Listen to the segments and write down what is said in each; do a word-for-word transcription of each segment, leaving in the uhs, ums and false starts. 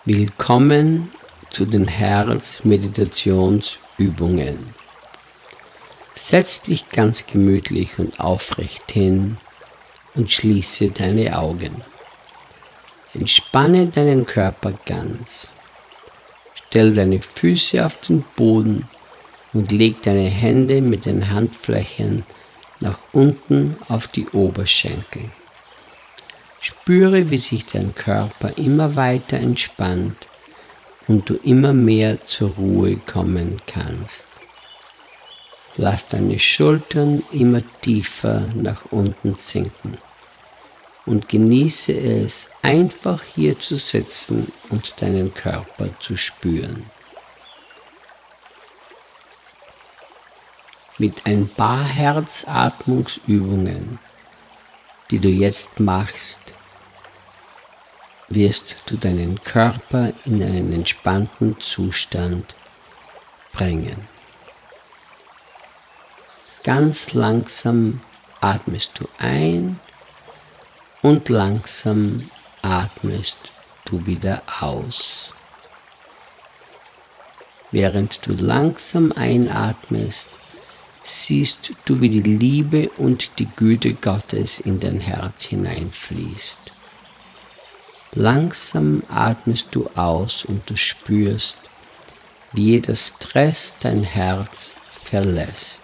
Willkommen zu den Herzmeditationsübungen. Setz dich ganz gemütlich und aufrecht hin und schließe deine Augen. Entspanne deinen Körper ganz. Stell deine Füße auf den Boden und leg deine Hände mit den Handflächen nach unten auf die Oberschenkel. Spüre, wie sich dein Körper immer weiter entspannt und du immer mehr zur Ruhe kommen kannst. Lass deine Schultern immer tiefer nach unten sinken und genieße es, einfach hier zu sitzen und deinen Körper zu spüren. Mit ein paar Herzatmungsübungen, die du jetzt machst, wirst du deinen Körper in einen entspannten Zustand bringen. Ganz langsam atmest du ein und langsam atmest du wieder aus. Während du langsam einatmest, siehst du, wie die Liebe und die Güte Gottes in dein Herz hineinfließt. Langsam atmest du aus und du spürst, wie jeder Stress dein Herz verlässt.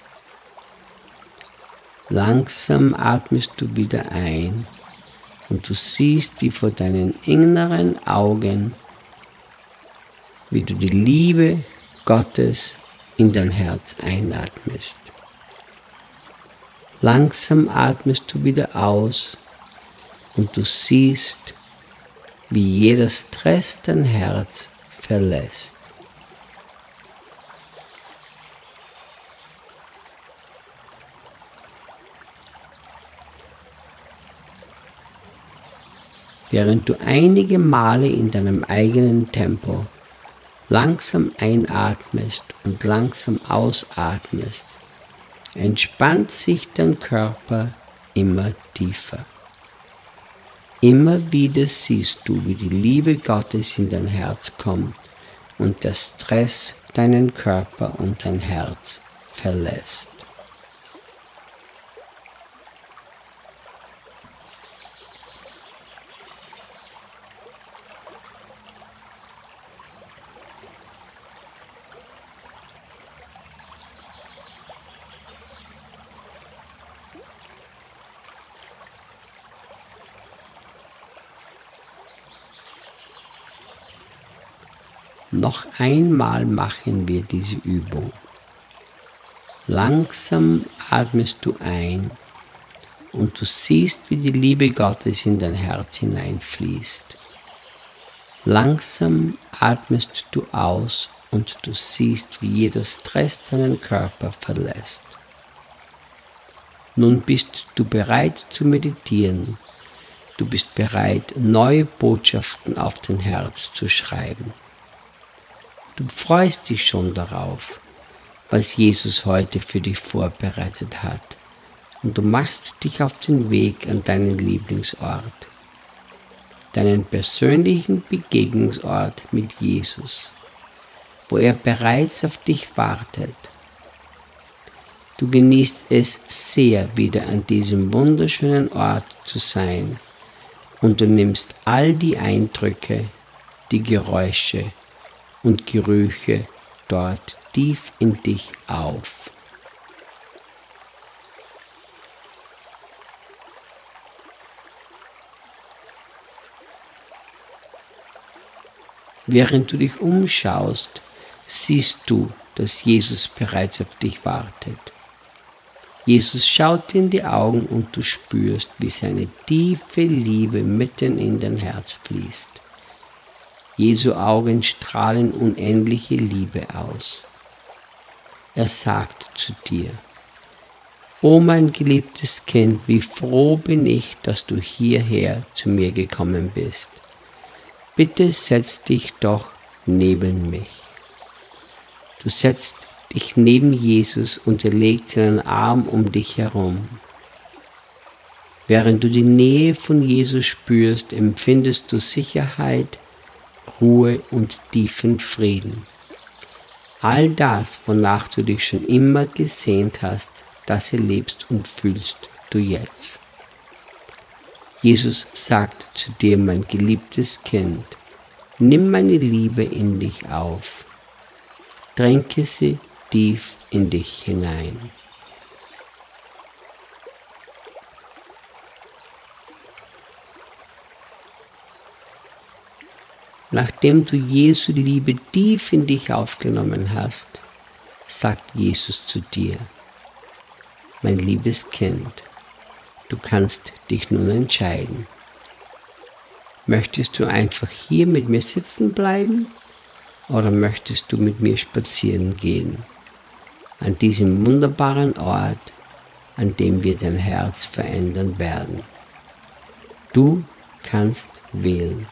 Langsam atmest du wieder ein und du siehst, wie vor deinen inneren Augen, wie du die Liebe Gottes in dein Herz einatmest. Langsam atmest du wieder aus und du siehst, wie jeder Stress dein Herz verlässt. Während du einige Male in deinem eigenen Tempo langsam einatmest und langsam ausatmest, entspannt sich dein Körper immer tiefer. Immer wieder siehst du, wie die Liebe Gottes in dein Herz kommt und der Stress deinen Körper und dein Herz verlässt. Noch einmal machen wir diese Übung. Langsam atmest du ein und du siehst, wie die Liebe Gottes in dein Herz hineinfließt. Langsam atmest du aus und du siehst, wie jeder Stress deinen Körper verlässt. Nun bist du bereit zu meditieren. Du bist bereit, neue Botschaften auf dein Herz zu schreiben. Du freust dich schon darauf, was Jesus heute für dich vorbereitet hat, und du machst dich auf den Weg an deinen Lieblingsort, deinen persönlichen Begegnungsort mit Jesus, wo er bereits auf dich wartet. Du genießt es sehr, wieder an diesem wunderschönen Ort zu sein, und du nimmst all die Eindrücke, die Geräusche und Gerüche dort tief in dich auf. Während du dich umschaust, siehst du, dass Jesus bereits auf dich wartet. Jesus schaut dir in die Augen und du spürst, wie seine tiefe Liebe mitten in dein Herz fließt. Jesu Augen strahlen unendliche Liebe aus. Er sagt zu dir: O mein geliebtes Kind, wie froh bin ich, dass du hierher zu mir gekommen bist. Bitte setz dich doch neben mich. Du setzt dich neben Jesus und er legt seinen Arm um dich herum. Während du die Nähe von Jesus spürst, empfindest du Sicherheit, Ruhe und tiefen Frieden. All das, wonach du dich schon immer gesehnt hast, das erlebst und fühlst du jetzt. Jesus sagt zu dir, mein geliebtes Kind, nimm meine Liebe in dich auf, tränke sie tief in dich hinein. Nachdem du Jesu Liebe tief in dich aufgenommen hast, sagt Jesus zu dir, mein liebes Kind, du kannst dich nun entscheiden. Möchtest du einfach hier mit mir sitzen bleiben oder möchtest du mit mir spazieren gehen? An diesem wunderbaren Ort, an dem wir dein Herz verändern werden. Du kannst wählen.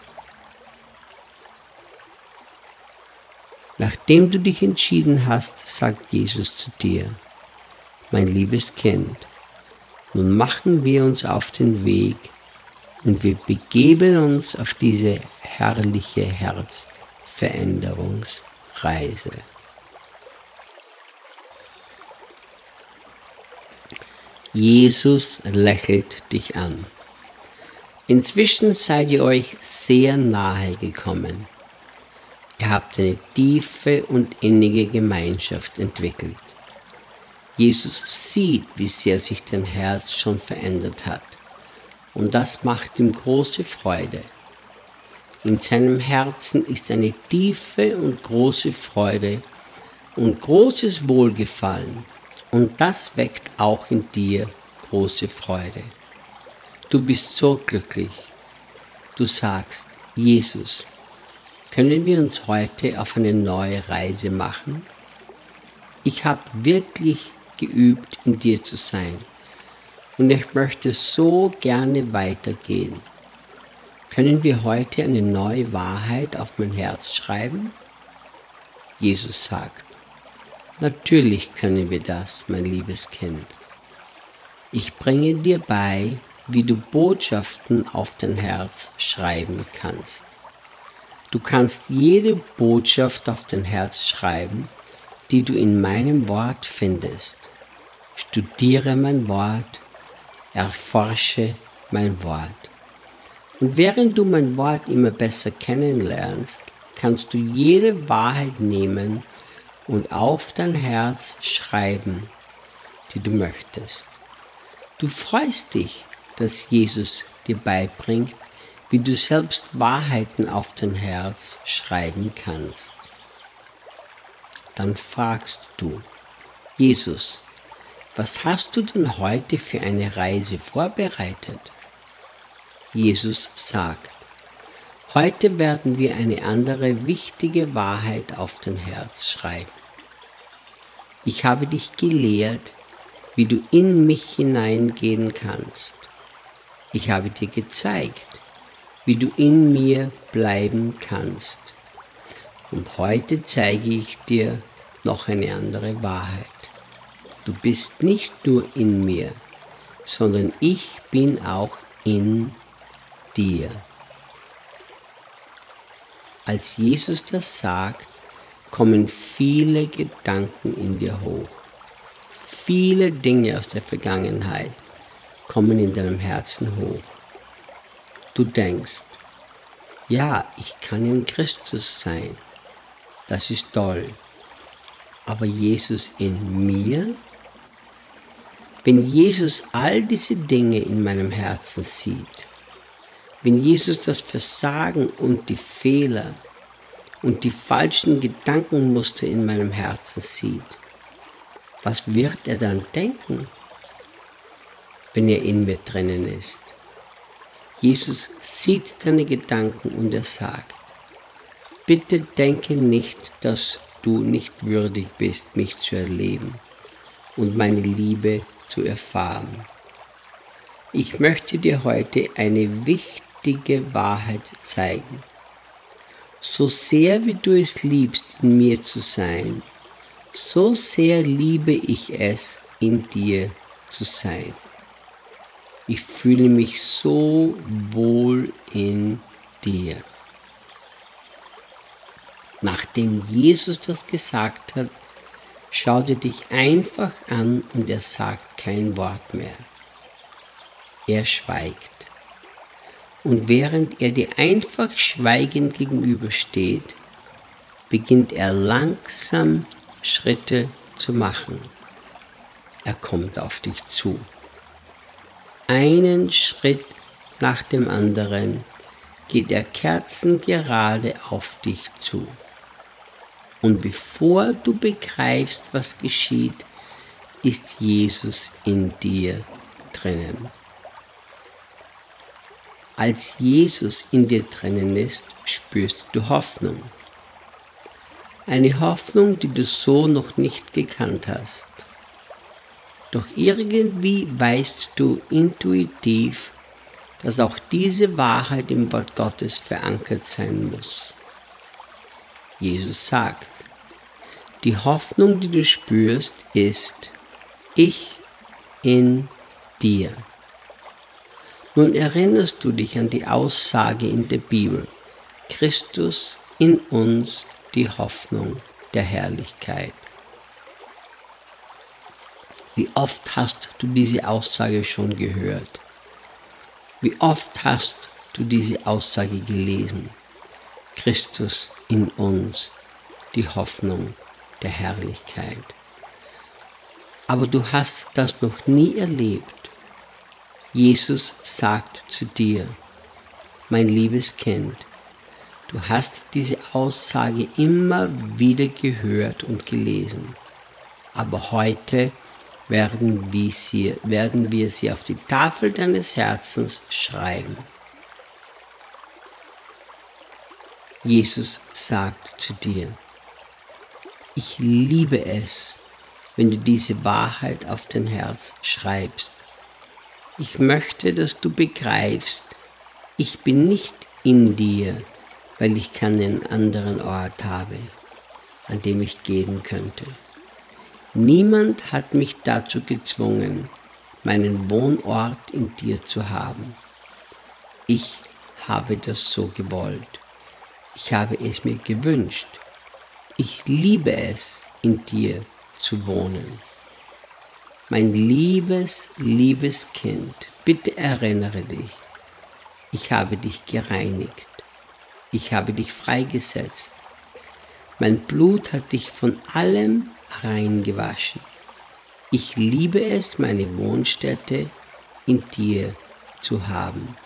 Nachdem du dich entschieden hast, sagt Jesus zu dir, mein liebes Kind, nun machen wir uns auf den Weg und wir begeben uns auf diese herrliche Herzveränderungsreise. Jesus lächelt dich an. Inzwischen seid ihr euch sehr nahe gekommen. Ihr habt eine tiefe und innige Gemeinschaft entwickelt. Jesus sieht, wie sehr sich dein Herz schon verändert hat. Und das macht ihm große Freude. In seinem Herzen ist eine tiefe und große Freude und großes Wohlgefallen. Und das weckt auch in dir große Freude. Du bist so glücklich. Du sagst, Jesus, können wir uns heute auf eine neue Reise machen? Ich habe wirklich geübt, in dir zu sein und ich möchte so gerne weitergehen. Können wir heute eine neue Wahrheit auf mein Herz schreiben? Jesus sagt, natürlich können wir das, mein liebes Kind. Ich bringe dir bei, wie du Botschaften auf dein Herz schreiben kannst. Du kannst jede Botschaft auf dein Herz schreiben, die du in meinem Wort findest. Studiere mein Wort, erforsche mein Wort. Und während du mein Wort immer besser kennenlernst, kannst du jede Wahrheit nehmen und auf dein Herz schreiben, die du möchtest. Du freust dich, dass Jesus dir beibringt, wie du selbst Wahrheiten auf dein Herz schreiben kannst. Dann fragst du, Jesus, was hast du denn heute für eine Reise vorbereitet? Jesus sagt, heute werden wir eine andere wichtige Wahrheit auf dein Herz schreiben. Ich habe dich gelehrt, wie du in mich hineingehen kannst. Ich habe dir gezeigt, wie du in mir bleiben kannst. Und heute zeige ich dir noch eine andere Wahrheit. Du bist nicht nur in mir, sondern ich bin auch in dir. Als Jesus das sagt, kommen viele Gedanken in dir hoch. Viele Dinge aus der Vergangenheit kommen in deinem Herzen hoch. Du denkst, ja, ich kann in Christus sein. Das ist toll. Aber Jesus in mir? Wenn Jesus all diese Dinge in meinem Herzen sieht, wenn Jesus das Versagen und die Fehler und die falschen Gedankenmuster in meinem Herzen sieht, was wird er dann denken, wenn er in mir drinnen ist? Jesus sieht deine Gedanken und er sagt, bitte denke nicht, dass du nicht würdig bist, mich zu erleben und meine Liebe zu erfahren. Ich möchte dir heute eine wichtige Wahrheit zeigen. So sehr wie du es liebst, in mir zu sein, so sehr liebe ich es, in dir zu sein. Ich fühle mich so wohl in dir. Nachdem Jesus das gesagt hat, schaut er dich einfach an und er sagt kein Wort mehr. Er schweigt. Und während er dir einfach schweigend gegenübersteht, beginnt er langsam Schritte zu machen. Er kommt auf dich zu. Einen Schritt nach dem anderen geht er kerzengerade auf dich zu. Und bevor du begreifst, was geschieht, ist Jesus in dir drinnen. Als Jesus in dir drinnen ist, spürst du Hoffnung. Eine Hoffnung, die du so noch nicht gekannt hast. Doch irgendwie weißt du intuitiv, dass auch diese Wahrheit im Wort Gottes verankert sein muss. Jesus sagt, die Hoffnung, die du spürst, ist ich in dir. Nun erinnerst du dich an die Aussage in der Bibel, Christus in uns, die Hoffnung der Herrlichkeit. Wie oft hast du diese Aussage schon gehört? Wie oft hast du diese Aussage gelesen? Christus in uns, die Hoffnung der Herrlichkeit. Aber du hast das noch nie erlebt. Jesus sagt zu dir, mein liebes Kind, du hast diese Aussage immer wieder gehört und gelesen. Aber heute werden wir sie, werden wir sie auf die Tafel deines Herzens schreiben. Jesus sagt zu dir, ich liebe es, wenn du diese Wahrheit auf dein Herz schreibst. Ich möchte, dass du begreifst, ich bin nicht in dir, weil ich keinen anderen Ort habe, an dem ich gehen könnte. Niemand hat mich dazu gezwungen, meinen Wohnort in dir zu haben. Ich habe das so gewollt. Ich habe es mir gewünscht. Ich liebe es, in dir zu wohnen. Mein liebes, liebes Kind, bitte erinnere dich, ich habe dich gereinigt. Ich habe dich freigesetzt. Mein Blut hat dich von allem reingewaschen. Ich liebe es, meine Wohnstätte in dir zu haben.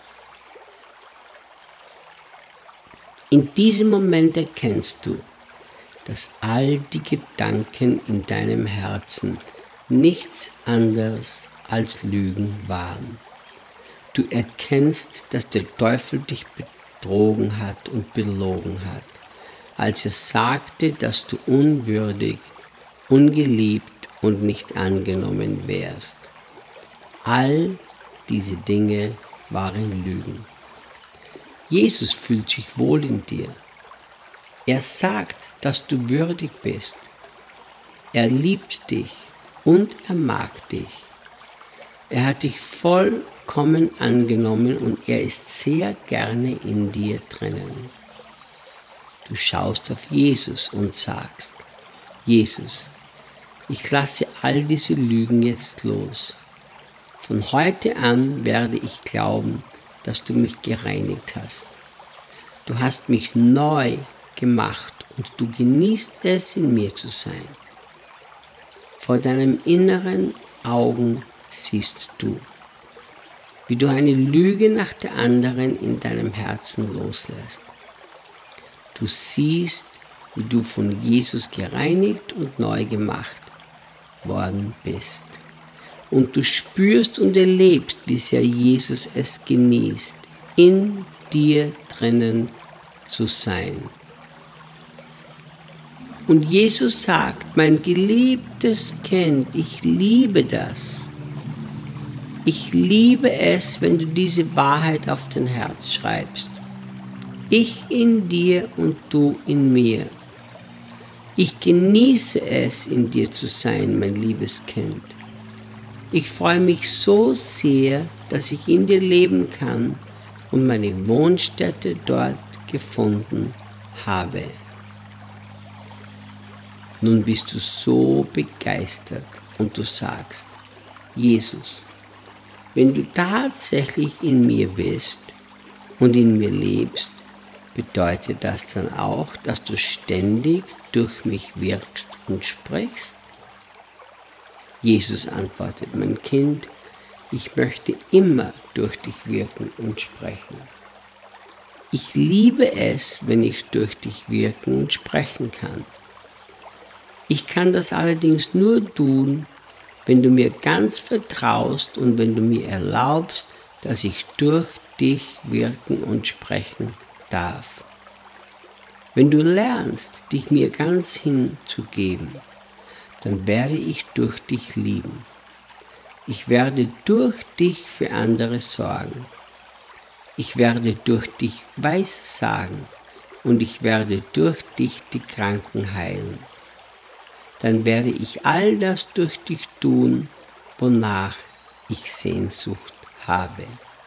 In diesem Moment erkennst du, dass all die Gedanken in deinem Herzen nichts anderes als Lügen waren. Du erkennst, dass der Teufel dich betrogen hat und belogen hat, als er sagte, dass du unwürdig, ungeliebt und nicht angenommen wärst. All diese Dinge waren Lügen. Jesus fühlt sich wohl in dir. Er sagt, dass du würdig bist. Er liebt dich und er mag dich. Er hat dich vollkommen angenommen und er ist sehr gerne in dir drinnen. Du schaust auf Jesus und sagst, Jesus, ich lasse all diese Lügen jetzt los. Von heute an werde ich glauben, dass du mich gereinigt hast. Du hast mich neu gemacht und du genießt es, in mir zu sein. Vor deinem inneren Augen siehst du, wie du eine Lüge nach der anderen in deinem Herzen loslässt. Du siehst, wie du von Jesus gereinigt und neu gemacht worden bist. Und du spürst und erlebst, wie sehr Jesus es genießt, in dir drinnen zu sein. Und Jesus sagt, mein geliebtes Kind, ich liebe das. Ich liebe es, wenn du diese Wahrheit auf dein Herz schreibst. Ich in dir und du in mir. Ich genieße es, in dir zu sein, mein liebes Kind. Ich freue mich so sehr, dass ich in dir leben kann und meine Wohnstätte dort gefunden habe. Nun bist du so begeistert und du sagst, Jesus, wenn du tatsächlich in mir bist und in mir lebst, bedeutet das dann auch, dass du ständig durch mich wirkst und sprichst? Jesus antwortet, mein Kind, ich möchte immer durch dich wirken und sprechen. Ich liebe es, wenn ich durch dich wirken und sprechen kann. Ich kann das allerdings nur tun, wenn du mir ganz vertraust und wenn du mir erlaubst, dass ich durch dich wirken und sprechen darf. Wenn du lernst, dich mir ganz hinzugeben, dann werde ich durch dich lieben. Ich werde durch dich für andere sorgen. Ich werde durch dich Weissagen und ich werde durch dich die Kranken heilen. Dann werde ich all das durch dich tun, wonach ich Sehnsucht habe.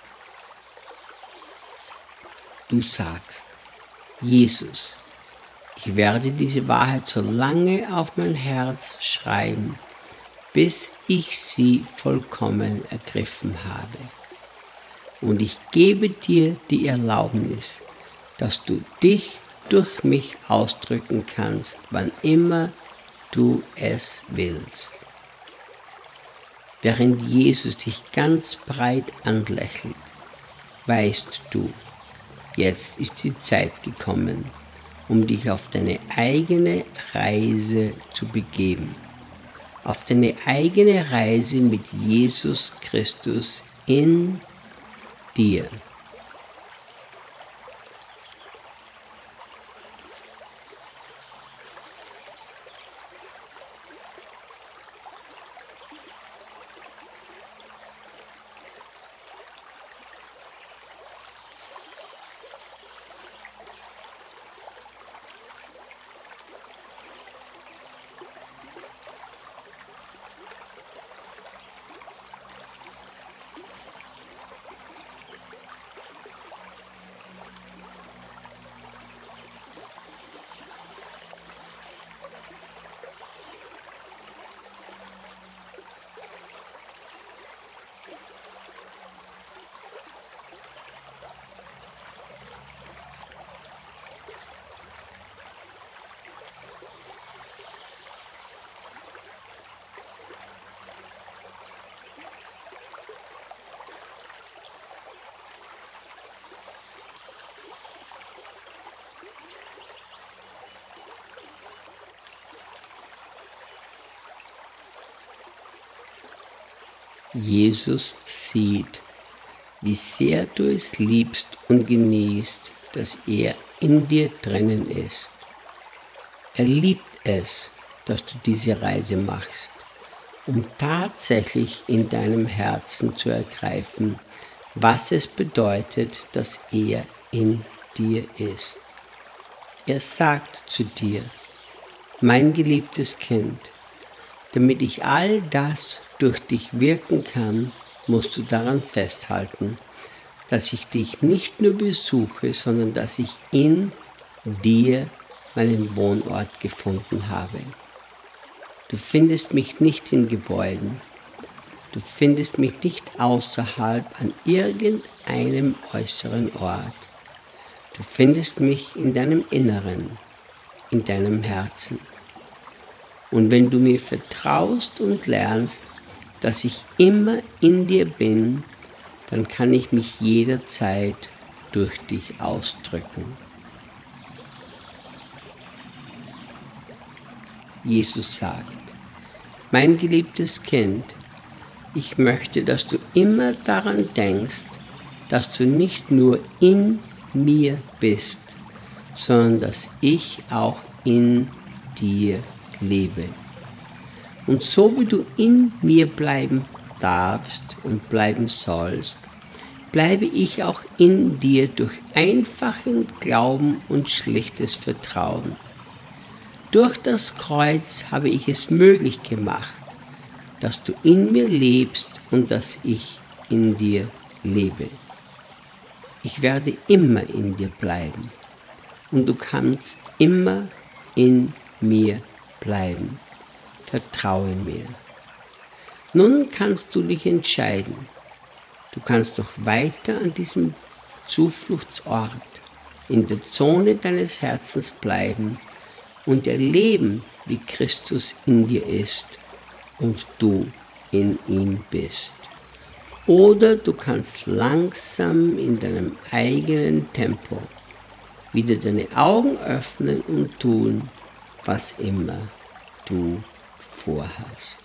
Du sagst, Jesus, ich werde diese Wahrheit so lange auf mein Herz schreiben, bis ich sie vollkommen ergriffen habe. Und ich gebe dir die Erlaubnis, dass du dich durch mich ausdrücken kannst, wann immer du es willst. Während Jesus dich ganz breit anlächelt, weißt du, jetzt ist die Zeit gekommen, um dich auf deine eigene Reise zu begeben. Auf deine eigene Reise mit Jesus Christus in dir. Jesus sieht, wie sehr du es liebst und genießt, dass er in dir drinnen ist. Er liebt es, dass du diese Reise machst, um tatsächlich in deinem Herzen zu ergreifen, was es bedeutet, dass er in dir ist. Er sagt zu dir, mein geliebtes Kind, damit ich all das durch dich wirken kann, musst du daran festhalten, dass ich dich nicht nur besuche, sondern dass ich in dir meinen Wohnort gefunden habe. Du findest mich nicht in Gebäuden, du findest mich nicht außerhalb an irgendeinem äußeren Ort. Du findest mich in deinem Inneren, in deinem Herzen. Und wenn du mir vertraust und lernst, dass ich immer in dir bin, dann kann ich mich jederzeit durch dich ausdrücken. Jesus sagt, mein geliebtes Kind, ich möchte, dass du immer daran denkst, dass du nicht nur in mir bist, sondern dass ich auch in dir lebe. Und so wie du in mir bleiben darfst und bleiben sollst, bleibe ich auch in dir durch einfachen Glauben und schlichtes Vertrauen. Durch das Kreuz habe ich es möglich gemacht, dass du in mir lebst und dass ich in dir lebe. Ich werde immer in dir bleiben und du kannst immer in mir bleiben. Vertraue mir. Nun kannst du dich entscheiden. Du kannst doch weiter an diesem Zufluchtsort in der Zone deines Herzens bleiben und erleben, wie Christus in dir ist und du in ihm bist. Oder du kannst langsam in deinem eigenen Tempo wieder deine Augen öffnen und tun, was immer du vorhast.